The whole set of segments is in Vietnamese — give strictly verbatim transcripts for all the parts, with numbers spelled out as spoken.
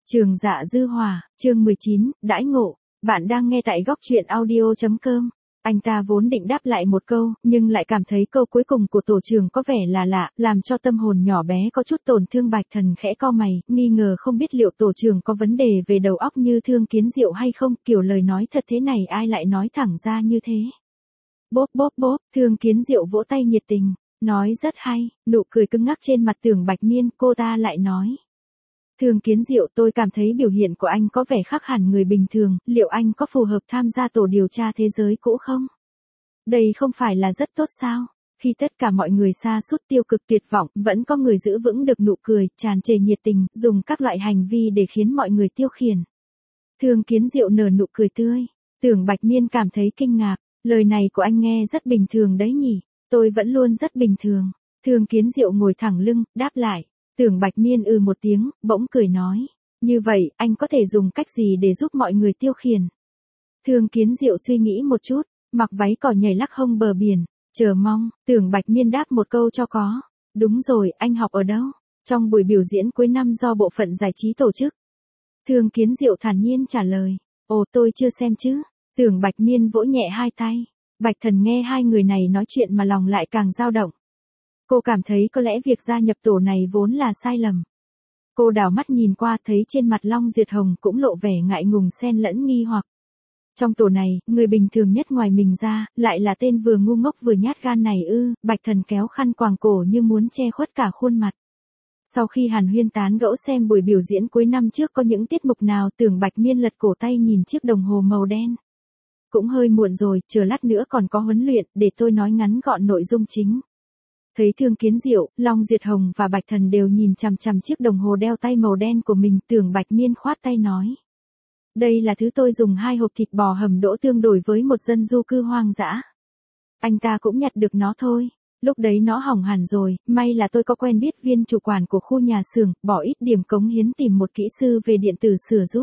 Trường Dạ Dư Hòa, chương mười chín, đãi ngộ. Bạn đang nghe tại góc truyện audio chấm com. Anh ta vốn định đáp lại một câu, nhưng lại cảm thấy câu cuối cùng của tổ trưởng có vẻ là lạ, làm cho tâm hồn nhỏ bé có chút tổn thương. Bạch Thần khẽ cau mày, nghi ngờ không biết liệu tổ trưởng có vấn đề về đầu óc như Thương Kiến Diệu hay không, kiểu lời nói thật thế này ai lại nói thẳng ra như thế. Bốp bốp bốp, Thương Kiến Diệu vỗ tay nhiệt tình, nói rất hay, nụ cười cứng ngắc trên mặt Tưởng Bạch Miên, cô ta lại nói. Thương Kiến Diệu, tôi cảm thấy biểu hiện của anh có vẻ khác hẳn người bình thường, liệu anh có phù hợp tham gia tổ điều tra thế giới cũ không? Đây không phải là rất tốt sao? Khi tất cả mọi người sa sút tiêu cực tuyệt vọng, vẫn có người giữ vững được nụ cười, tràn trề nhiệt tình, dùng các loại hành vi để khiến mọi người tiêu khiển. Thương Kiến Diệu nở nụ cười tươi. Tưởng Bạch Miên cảm thấy kinh ngạc, lời này của anh nghe rất bình thường đấy nhỉ, tôi vẫn luôn rất bình thường. Thương Kiến Diệu ngồi thẳng lưng, đáp lại. Tưởng Bạch Miên ư một tiếng, bỗng cười nói. Như vậy, anh có thể dùng cách gì để giúp mọi người tiêu khiển? Thương Kiến Diệu suy nghĩ một chút, mặc váy cỏ nhảy lắc hông bờ biển, chờ mong. Tưởng Bạch Miên đáp một câu cho có. Đúng rồi, anh học ở đâu? Trong buổi biểu diễn cuối năm do bộ phận giải trí tổ chức. Thương Kiến Diệu thản nhiên trả lời. Ồ, tôi chưa xem chứ. Tưởng Bạch Miên vỗ nhẹ hai tay. Bạch Thần nghe hai người này nói chuyện mà lòng lại càng dao động. Cô cảm thấy có lẽ việc gia nhập tổ này vốn là sai lầm. Cô đảo mắt nhìn qua thấy trên mặt Long Duyệt Hồng cũng lộ vẻ ngại ngùng xen lẫn nghi hoặc. Trong tổ này, người bình thường nhất ngoài mình ra, lại là tên vừa ngu ngốc vừa nhát gan này ư. Bạch Thần kéo khăn quàng cổ như muốn che khuất cả khuôn mặt. Sau khi hàn huyên tán gẫu xem buổi biểu diễn cuối năm trước có những tiết mục nào, Tưởng Bạch Miên lật cổ tay nhìn chiếc đồng hồ màu đen. Cũng hơi muộn rồi, chờ lát nữa còn có huấn luyện, để tôi nói ngắn gọn nội dung chính. Thấy Thương Kiến Diệu, Long Duyệt Hồng và Bạch Thần đều nhìn chằm chằm chiếc đồng hồ đeo tay màu đen của mình, Tưởng Bạch Miên khoát tay nói. Đây là thứ tôi dùng hai hộp thịt bò hầm đỗ tương đổi với một dân du cư hoang dã. Anh ta cũng nhặt được nó thôi. Lúc đấy nó hỏng hẳn rồi, may là tôi có quen biết viên chủ quản của khu nhà xưởng, bỏ ít điểm cống hiến tìm một kỹ sư về điện tử sửa giúp.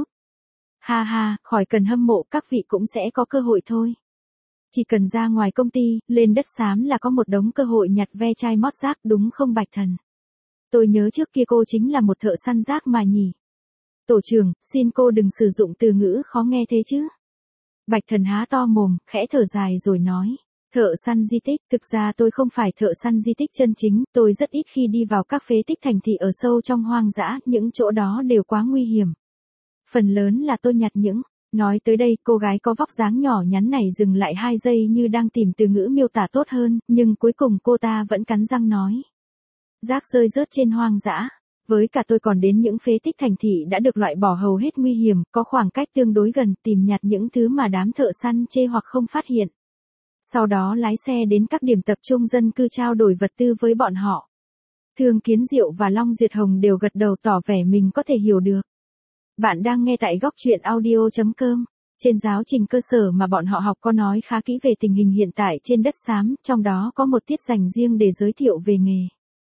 Ha ha, khỏi cần hâm mộ, các vị cũng sẽ có cơ hội thôi. Chỉ cần ra ngoài công ty, lên đất xám là có một đống cơ hội nhặt ve chai mót rác, đúng không Bạch Thần? Tôi nhớ trước kia cô chính là một thợ săn rác mà nhỉ? Tổ trưởng, xin cô đừng sử dụng từ ngữ khó nghe thế chứ. Bạch Thần há to mồm, khẽ thở dài rồi nói. Thợ săn di tích, thực ra tôi không phải thợ săn di tích chân chính, tôi rất ít khi đi vào các phế tích thành thị ở sâu trong hoang dã, những chỗ đó đều quá nguy hiểm. Phần lớn là tôi nhặt những. Nói tới đây, cô gái có vóc dáng nhỏ nhắn này dừng lại hai giây như đang tìm từ ngữ miêu tả tốt hơn, nhưng cuối cùng cô ta vẫn cắn răng nói. Rác rơi rớt trên hoang dã. Với cả tôi còn đến những phế tích thành thị đã được loại bỏ hầu hết nguy hiểm, có khoảng cách tương đối gần, tìm nhặt những thứ mà đám thợ săn chê hoặc không phát hiện. Sau đó lái xe đến các điểm tập trung dân cư trao đổi vật tư với bọn họ. Thương Kiến Diệu và Long Duyệt Hồng đều gật đầu tỏ vẻ mình có thể hiểu được. Bạn đang nghe tại góc truyện audio chấm com. Trên giáo trình cơ sở mà bọn họ học có nói khá kỹ về tình hình hiện tại trên đất xám, trong đó có một tiết dành riêng để giới thiệu về nghề.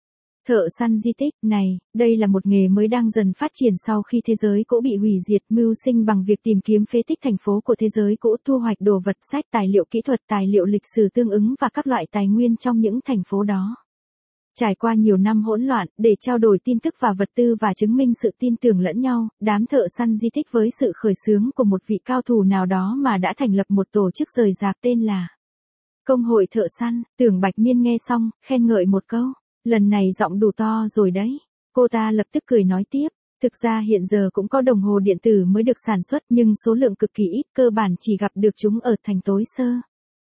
Thợ săn di tích, này, đây là một nghề mới đang dần phát triển sau khi thế giới cũ bị hủy diệt, mưu sinh bằng việc tìm kiếm phế tích thành phố của thế giới cũ, thu hoạch đồ vật, sách, tài liệu kỹ thuật, tài liệu lịch sử tương ứng và các loại tài nguyên trong những thành phố đó. Trải qua nhiều năm hỗn loạn, để trao đổi tin tức và vật tư và chứng minh sự tin tưởng lẫn nhau, đám thợ săn di tích với sự khởi xướng của một vị cao thủ nào đó mà đã thành lập một tổ chức rời rạc tên là Công hội Thợ Săn. Tưởng Bạch Miên nghe xong, khen ngợi một câu, lần này giọng đủ to rồi đấy. Cô ta lập tức cười nói tiếp, thực ra hiện giờ cũng có đồng hồ điện tử mới được sản xuất nhưng số lượng cực kỳ ít, cơ bản chỉ gặp được chúng ở thành Tối Sơ.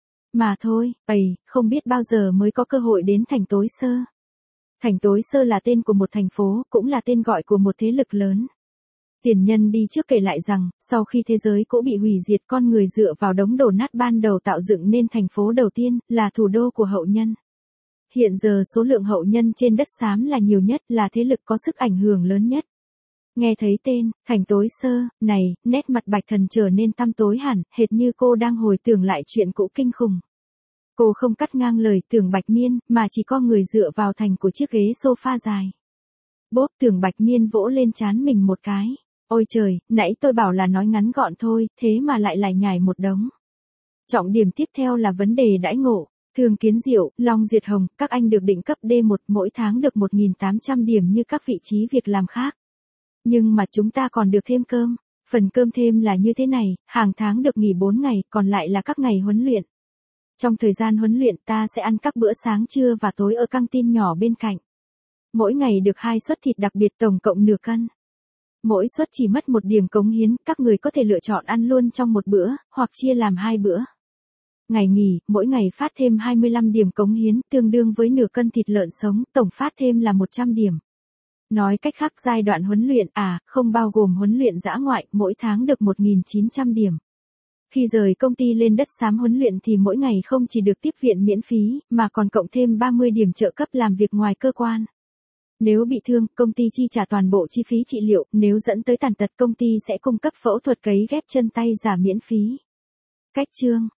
Mà thôi, ầy, không biết bao giờ mới có cơ hội đến thành Tối Sơ. Thành Tối Sơ là tên của một thành phố, cũng là tên gọi của một thế lực lớn. Tiền nhân đi trước kể lại rằng, sau khi thế giới cũ bị hủy diệt, con người dựa vào đống đổ nát ban đầu tạo dựng nên thành phố đầu tiên, là thủ đô của hậu nhân. Hiện giờ số lượng hậu nhân trên đất xám là nhiều nhất, là thế lực có sức ảnh hưởng lớn nhất. Nghe thấy tên, thành Tối Sơ, này, nét mặt Bạch Thần trở nên tăm tối hẳn, hệt như cô đang hồi tưởng lại chuyện cũ kinh khủng. Cô không cắt ngang lời Tưởng Bạch Miên, mà chỉ co người dựa vào thành của chiếc ghế sofa dài. Bốp, Tưởng Bạch Miên vỗ lên trán mình một cái. Ôi trời, nãy tôi bảo là nói ngắn gọn thôi, thế mà lại lải nhải một đống. Trọng điểm tiếp theo là vấn đề đãi ngộ. Thương Kiến Diệu, Long Duyệt Hồng, các anh được định cấp D một, mỗi tháng được một nghìn tám trăm điểm như các vị trí việc làm khác. Nhưng mà chúng ta còn được thêm cơm. Phần cơm thêm là như thế này, hàng tháng được nghỉ bốn ngày, còn lại là các ngày huấn luyện. Trong thời gian huấn luyện ta sẽ ăn các bữa sáng trưa và tối ở căng tin nhỏ bên cạnh. Mỗi ngày được hai suất thịt đặc biệt tổng cộng nửa cân. Mỗi suất chỉ mất một điểm cống hiến, các người có thể lựa chọn ăn luôn trong một bữa, hoặc chia làm hai bữa. Ngày nghỉ, mỗi ngày phát thêm hai mươi lăm điểm cống hiến, tương đương với nửa cân thịt lợn sống, tổng phát thêm là một trăm điểm. Nói cách khác giai đoạn huấn luyện, à, không bao gồm huấn luyện dã ngoại, mỗi tháng được một nghìn chín trăm điểm. Khi rời công ty lên đất xám huấn luyện thì mỗi ngày không chỉ được tiếp viện miễn phí, mà còn cộng thêm ba mươi điểm trợ cấp làm việc ngoài cơ quan. Nếu bị thương, công ty chi trả toàn bộ chi phí trị liệu, nếu dẫn tới tàn tật công ty sẽ cung cấp phẫu thuật cấy ghép chân tay giả miễn phí. Cách chương